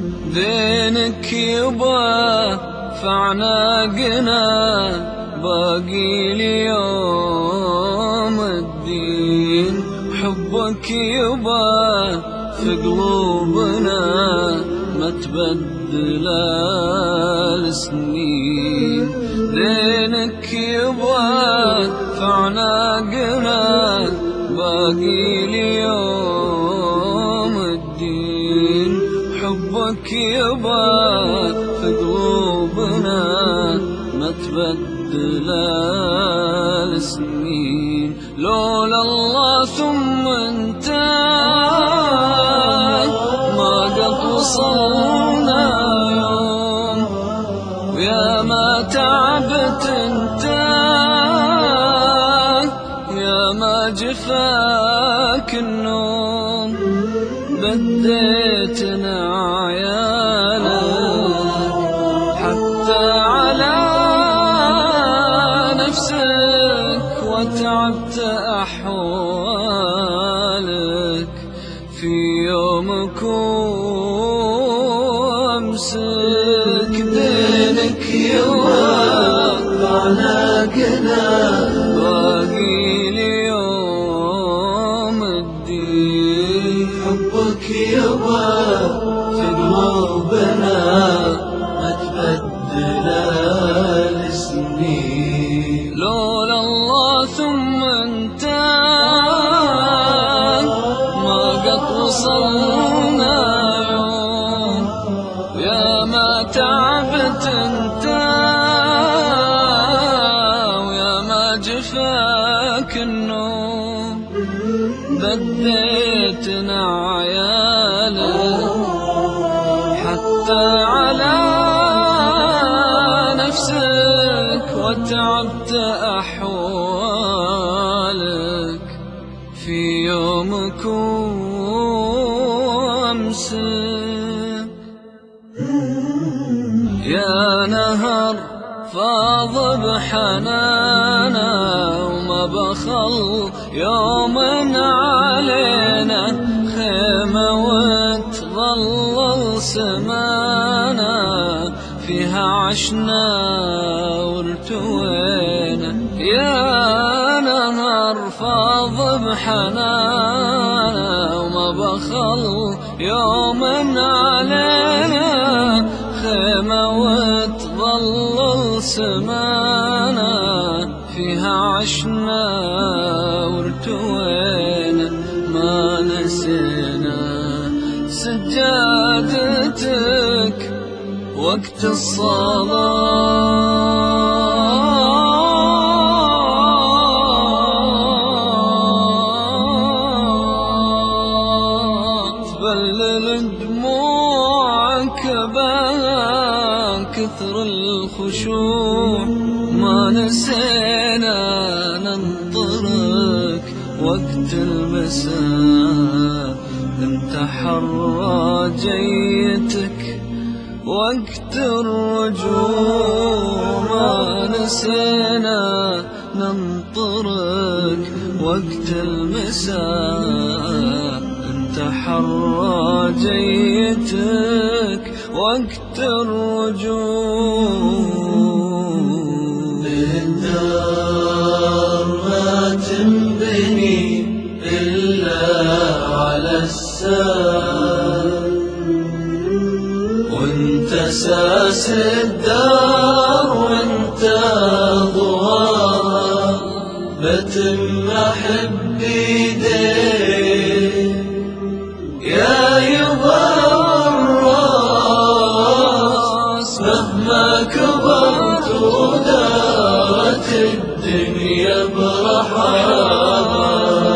دينك يبا فعناقنا باقي ليوم الدين. حبك يبا في قلوبنا ما تبدل السنين. دينك يبا فعناقنا باقي ليوم الدين. حبك يبا في قلوبنا ما تبدل السنين. لولا الله ثم انت ما قد وصلنا يوم. ويا ما تعبت انت يا ما جفاك النوم. بديتنا عيالك حتى على نفسك وتعبت أحوالك في يومك وأمسك. دينك يوم عناقنا باقي ليوم الدين. حبك يبا في قلوبنا ما تبدل السنين. لولا الله ثم انت ما قد وصلنا يوم. ويا ما تعبت انت ويا ما جفاك النوم. بديتنا عيالك حتى على نفسك وتعبت أحوالك في يومك وأمسك. يا نهر فاض بحنانا وما بخل يوم علينا. خيمة وتظلل سمانا فيها عشنا وارتوينا. يا نهر فاض بحنانا وما بخل يوم علينا. خيمة وتظلل سمانا فيها عشنا وارتوينا. ما نسينا سجادتك وقت الصلاة. تبلل دموعك بان كثر الخشوع. ما نسينا ننطرك وقت المساء. انت حرى جيتك وقت الرجوع. ما نسينا ننطرك وقت المساء. انت حرى جيتك وقت الرجوع. الدار ما تنبني إلا على السار. وانت ساس الدار وانت ضواها بتم أحب ايديك. يا يبا الراس مهما كبرت ودارت الدنيا برحاها.